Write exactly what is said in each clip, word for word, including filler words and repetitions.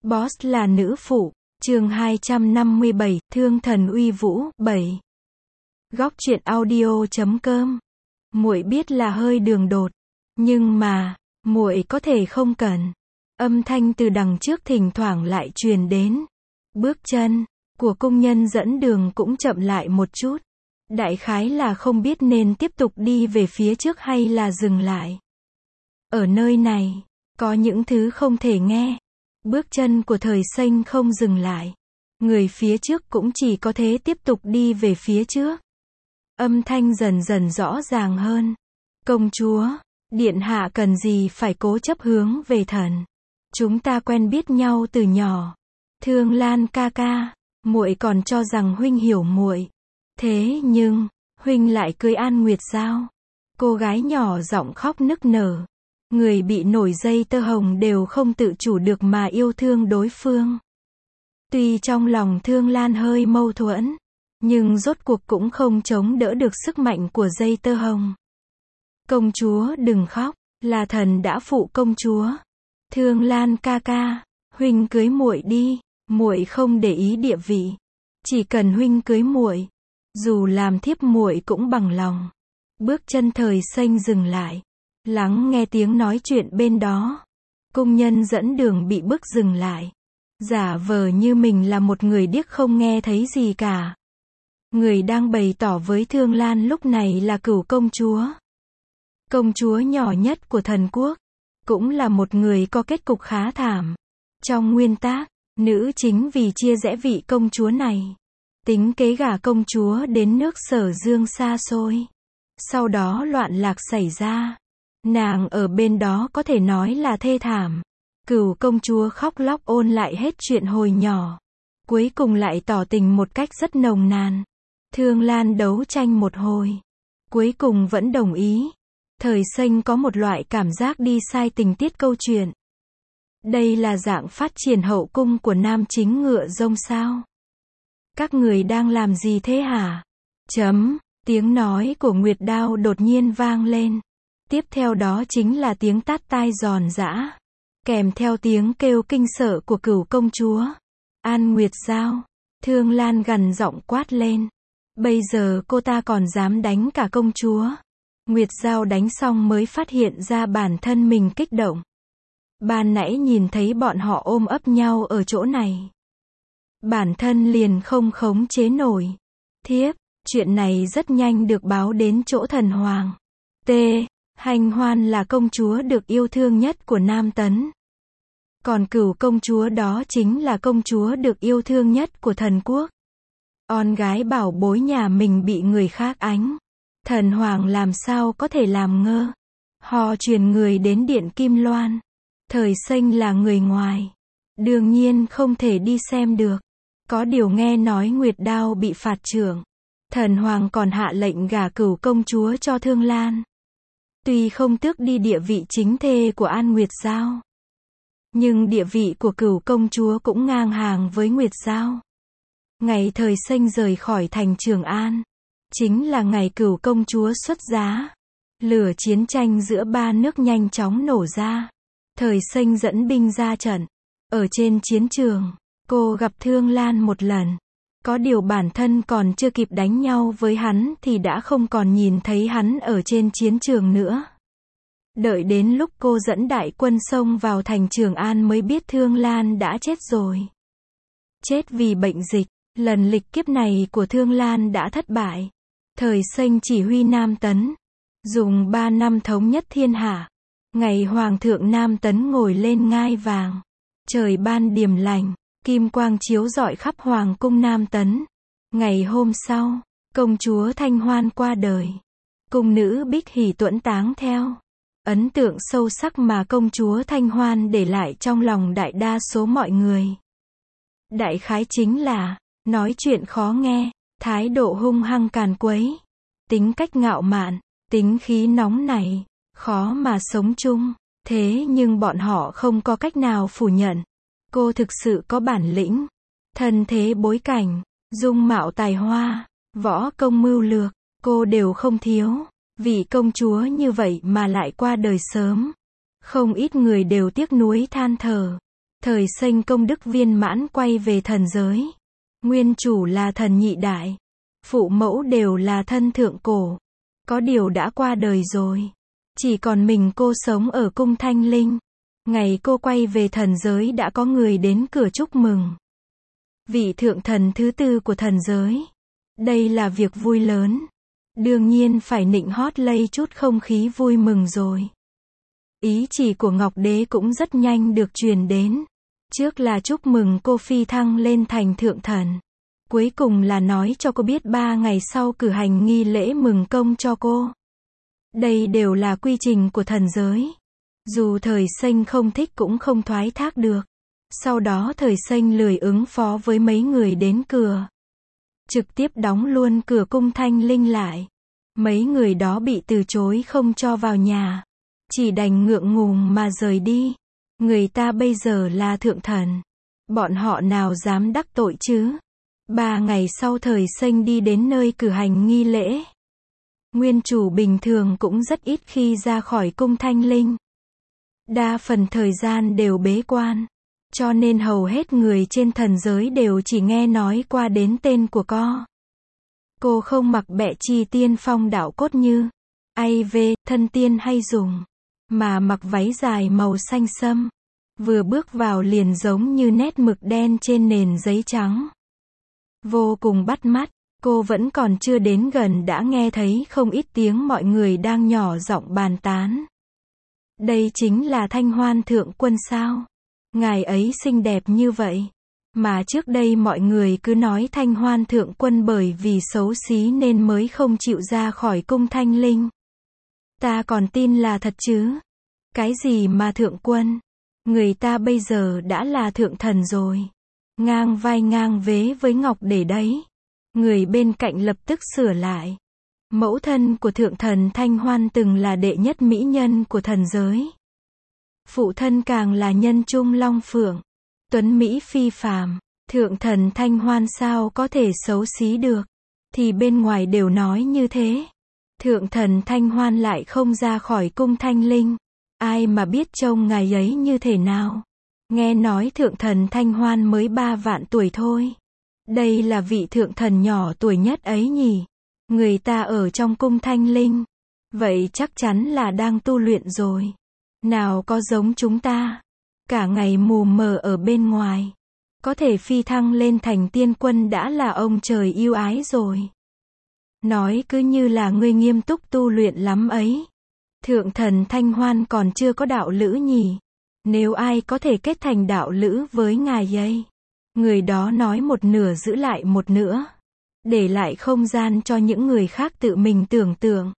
Boss là nữ phụ, chương hai trăm năm mươi bảy, Thương thần uy vũ, bảy. Góc truyện audio chấm com. Muội biết là hơi đường đột, nhưng mà, muội có thể không cần. Âm thanh từ đằng trước thỉnh thoảng lại truyền đến. Bước chân của công nhân dẫn đường cũng chậm lại một chút. Đại khái là không biết nên tiếp tục đi về phía trước hay là dừng lại. Ở nơi này, có những thứ không thể nghe. Bước chân của Thời Xanh không dừng lại. Người phía trước cũng chỉ có thế tiếp tục đi về phía trước. Âm thanh dần dần rõ ràng hơn. Công chúa, điện hạ cần gì phải cố chấp hướng về thần. Chúng ta quen biết nhau từ nhỏ. Thương Lan ca ca, muội còn cho rằng huynh hiểu muội. Thế nhưng, huynh lại cưới An Nguyệt sao? Cô gái nhỏ giọng khóc nức nở. Người bị nổi dây tơ hồng đều không tự chủ được mà yêu thương đối phương. Tuy trong lòng Thương Lan hơi mâu thuẫn, nhưng rốt cuộc cũng không chống đỡ được sức mạnh của dây tơ hồng. Công chúa đừng khóc, là thần đã phụ công chúa. Thương Lan ca ca, huynh cưới muội đi, muội không để ý địa vị, chỉ cần huynh cưới muội, dù làm thiếp muội cũng bằng lòng. Bước chân Thời Xanh dừng lại, lắng nghe tiếng nói chuyện bên đó. Công nhân dẫn đường bị bức dừng lại, giả vờ như mình là một người điếc không nghe thấy gì cả. Người đang bày tỏ với Thương Lan lúc này là Cửu công chúa. Công chúa nhỏ nhất của thần quốc, cũng là một người có kết cục khá thảm. Trong nguyên tác, nữ chính vì chia rẽ vị công chúa này, tính kế gả công chúa đến nước Sở Dương xa xôi. Sau đó loạn lạc xảy ra. Nàng ở bên đó có thể nói là thê thảm. Cửu công chúa khóc lóc ôn lại hết chuyện hồi nhỏ. Cuối cùng lại tỏ tình một cách rất nồng nàn. Thương Lan đấu tranh một hồi, cuối cùng vẫn đồng ý. Thời Xanh có một loại cảm giác đi sai tình tiết câu chuyện. Đây là dạng phát triển hậu cung của nam chính ngựa rông sao? Các người đang làm gì thế hả? Chấm, tiếng nói của Nguyệt Đao đột nhiên vang lên. Tiếp theo đó chính là tiếng tát tai giòn giã, kèm theo tiếng kêu kinh sợ của Cửu công chúa. An Nguyệt Giao, Thương Lan gằn giọng quát lên. Bây giờ cô ta còn dám đánh cả công chúa. Nguyệt Giao đánh xong mới phát hiện ra bản thân mình kích động. Ban nãy nhìn thấy bọn họ ôm ấp nhau ở chỗ này, bản thân liền không khống chế nổi. Thiếp, chuyện này rất nhanh được báo đến chỗ thần hoàng. T. Hành Hoan là công chúa được yêu thương nhất của Nam Tấn. Còn Cửu công chúa đó chính là công chúa được yêu thương nhất của thần quốc. Con gái bảo bối nhà mình bị người khác ánh. Thần hoàng làm sao có thể làm ngơ. Họ truyền người đến điện Kim Loan. Thời Xanh là người ngoài, đương nhiên không thể đi xem được. Có điều nghe nói Nguyệt Đao bị phạt trưởng, thần hoàng còn hạ lệnh gả Cửu công chúa cho Thương Lan. Tuy không tước đi địa vị chính thê của An Nguyệt Giao, nhưng địa vị của Cửu công chúa cũng ngang hàng với Nguyệt Giao. Ngày Thời Xanh rời khỏi thành Trường An, chính là ngày Cửu công chúa xuất giá. Lửa chiến tranh giữa ba nước nhanh chóng nổ ra. Thời Xanh dẫn binh ra trận. Ở trên chiến trường, cô gặp Thương Lan một lần. Có điều bản thân còn chưa kịp đánh nhau với hắn thì đã không còn nhìn thấy hắn ở trên chiến trường nữa. Đợi đến lúc cô dẫn đại quân xông vào thành Trường An mới biết Thương Lan đã chết rồi. Chết vì bệnh dịch. Lần lịch kiếp này của Thương Lan đã thất bại. Thời Xanh chỉ huy Nam Tấn, dùng ba năm thống nhất thiên hạ. Ngày Hoàng thượng Nam Tấn ngồi lên ngai vàng, trời ban điềm lành, kim quang chiếu rọi khắp Hoàng cung Nam Tấn. Ngày hôm sau, công chúa Thanh Hoan qua đời. Cung nữ Bích Hỷ tuẫn táng theo. Ấn tượng sâu sắc mà công chúa Thanh Hoan để lại trong lòng đại đa số mọi người. Đại khái chính là, nói chuyện khó nghe, thái độ hung hăng càn quấy, tính cách ngạo mạn, tính khí nóng nảy, khó mà sống chung. Thế nhưng bọn họ không có cách nào phủ nhận. Cô thực sự có bản lĩnh, thân thế bối cảnh, dung mạo tài hoa, võ công mưu lược, cô đều không thiếu. Vị công chúa như vậy mà lại qua đời sớm. Không ít người đều tiếc nuối than thở. Thời Xanh công đức viên mãn quay về thần giới. Nguyên chủ là thần nhị đại. Phụ mẫu đều là thân thượng cổ. Có điều đã qua đời rồi. Chỉ còn mình cô sống ở cung Thanh Linh. Ngày cô quay về thần giới đã có người đến cửa chúc mừng. Vị thượng thần thứ tư của thần giới. Đây là việc vui lớn. Đương nhiên phải nịnh hót lây chút không khí vui mừng rồi. Ý chỉ của Ngọc Đế cũng rất nhanh được truyền đến. Trước là chúc mừng cô phi thăng lên thành thượng thần. Cuối cùng là nói cho cô biết ba ngày sau cử hành nghi lễ mừng công cho cô. Đây đều là quy trình của thần giới. Dù Thời Xanh không thích cũng không thoái thác được. Sau đó Thời Xanh lười ứng phó với mấy người đến cửa. Trực tiếp đóng luôn cửa cung Thanh Linh lại. Mấy người đó bị từ chối không cho vào nhà. Chỉ đành ngượng ngùng mà rời đi. Người ta bây giờ là thượng thần. Bọn họ nào dám đắc tội chứ. Ba ngày sau Thời Xanh đi đến nơi cử hành nghi lễ. Nguyên chủ bình thường cũng rất ít khi ra khỏi cung Thanh Linh. Đa phần thời gian đều bế quan. Cho nên hầu hết người trên thần giới đều chỉ nghe nói qua đến tên của cô. Cô không mặc bẹ chi tiên phong đạo cốt như ai vê, thân tiên hay dùng. Mà mặc váy dài màu xanh sẫm. Vừa bước vào liền giống như nét mực đen trên nền giấy trắng. Vô cùng bắt mắt. Cô vẫn còn chưa đến gần đã nghe thấy không ít tiếng mọi người đang nhỏ giọng bàn tán. Đây chính là Thanh Hoan thượng quân sao? Ngài ấy xinh đẹp như vậy. Mà trước đây mọi người cứ nói Thanh Hoan thượng quân bởi vì xấu xí nên mới không chịu ra khỏi cung Thanh Linh. Ta còn tin là thật chứ. Cái gì mà thượng quân? Người ta bây giờ đã là thượng thần rồi. Ngang vai ngang vế với Ngọc Đế đấy. Người bên cạnh lập tức sửa lại. Mẫu thân của thượng thần Thanh Hoan từng là đệ nhất mỹ nhân của thần giới. Phụ thân càng là nhân trung long phượng. Tuấn Mỹ phi phàm. Thượng thần Thanh Hoan sao có thể xấu xí được. Thì bên ngoài đều nói như thế. Thượng thần Thanh Hoan lại không ra khỏi cung Thanh Linh. Ai mà biết trông ngài ấy như thế nào. Nghe nói thượng thần Thanh Hoan mới ba vạn tuổi thôi. Đây là vị thượng thần nhỏ tuổi nhất ấy nhỉ. Người ta ở trong cung Thanh Linh. Vậy chắc chắn là đang tu luyện rồi. Nào có giống chúng ta. Cả ngày mù mờ ở bên ngoài. Có thể phi thăng lên thành tiên quân đã là ông trời yêu ái rồi. Nói cứ như là ngươi nghiêm túc tu luyện lắm ấy. Thượng thần Thanh Hoan còn chưa có đạo lữ nhỉ. Nếu ai có thể kết thành đạo lữ với ngài ấy. Người đó nói một nửa giữ lại một nửa. Để lại không gian cho những người khác tự mình tưởng tượng.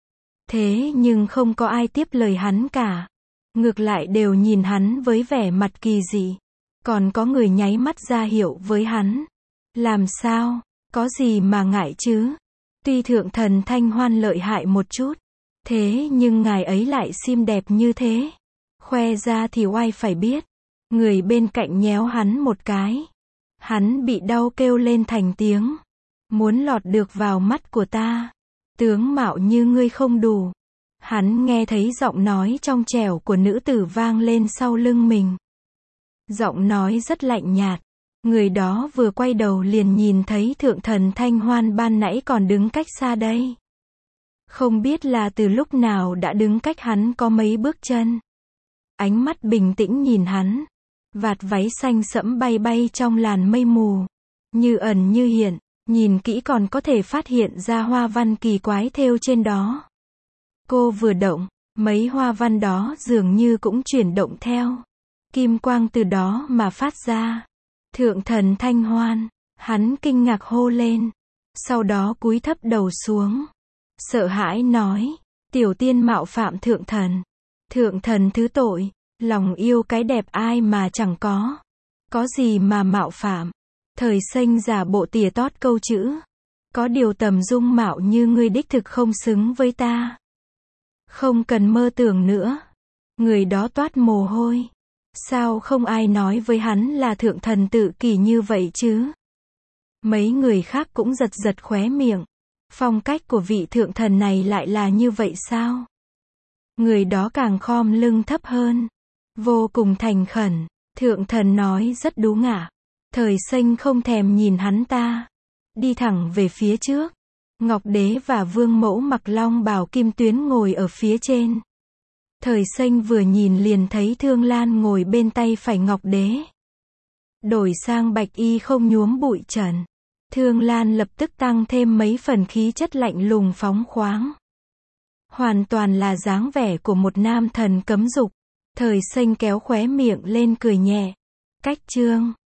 Thế nhưng không có ai tiếp lời hắn cả. Ngược lại đều nhìn hắn với vẻ mặt kỳ dị. Còn có người nháy mắt ra hiệu với hắn. Làm sao? Có gì mà ngại chứ? Tuy thượng thần Thanh Hoan lợi hại một chút. Thế nhưng ngài ấy lại xinh đẹp như thế. Khoe ra thì oai phải biết. Người bên cạnh nhéo hắn một cái. Hắn bị đau kêu lên thành tiếng. Muốn lọt được vào mắt của ta. Tướng mạo như ngươi không đủ. Hắn nghe thấy giọng nói trong trẻo của nữ tử vang lên sau lưng mình. Giọng nói rất lạnh nhạt. Người đó vừa quay đầu liền nhìn thấy thượng thần Thanh Hoan ban nãy còn đứng cách xa đây. Không biết là từ lúc nào đã đứng cách hắn có mấy bước chân. Ánh mắt bình tĩnh nhìn hắn. Vạt váy xanh sẫm bay bay trong làn mây mù. Như ẩn như hiện. Nhìn kỹ còn có thể phát hiện ra hoa văn kỳ quái thêu trên đó. Cô vừa động, mấy hoa văn đó dường như cũng chuyển động theo. Kim quang từ đó mà phát ra. Thượng thần Thanh Hoan, hắn kinh ngạc hô lên. Sau đó cúi thấp đầu xuống. Sợ hãi nói, tiểu tiên mạo phạm thượng thần. Thượng thần thứ tội, lòng yêu cái đẹp ai mà chẳng có. Có gì mà mạo phạm. Thời Xanh giả bộ tỉa tót câu chữ. Có điều tầm dung mạo như ngươi đích thực không xứng với ta. Không cần mơ tưởng nữa. Người đó toát mồ hôi. Sao không ai nói với hắn là thượng thần tự kỷ như vậy chứ? Mấy người khác cũng giật giật khóe miệng. Phong cách của vị thượng thần này lại là như vậy sao? Người đó càng khom lưng thấp hơn. Vô cùng thành khẩn. Thượng thần nói rất đú ngả. Thời Xanh không thèm nhìn hắn ta. Đi thẳng về phía trước. Ngọc Đế và Vương Mẫu mặc long bào kim tuyến ngồi ở phía trên. Thời Xanh vừa nhìn liền thấy Thương Lan ngồi bên tay phải Ngọc Đế. Đổi sang bạch y không nhuốm bụi trần. Thương Lan lập tức tăng thêm mấy phần khí chất lạnh lùng phóng khoáng. Hoàn toàn là dáng vẻ của một nam thần cấm dục. Thời Xanh kéo khóe miệng lên cười nhẹ. Cách chương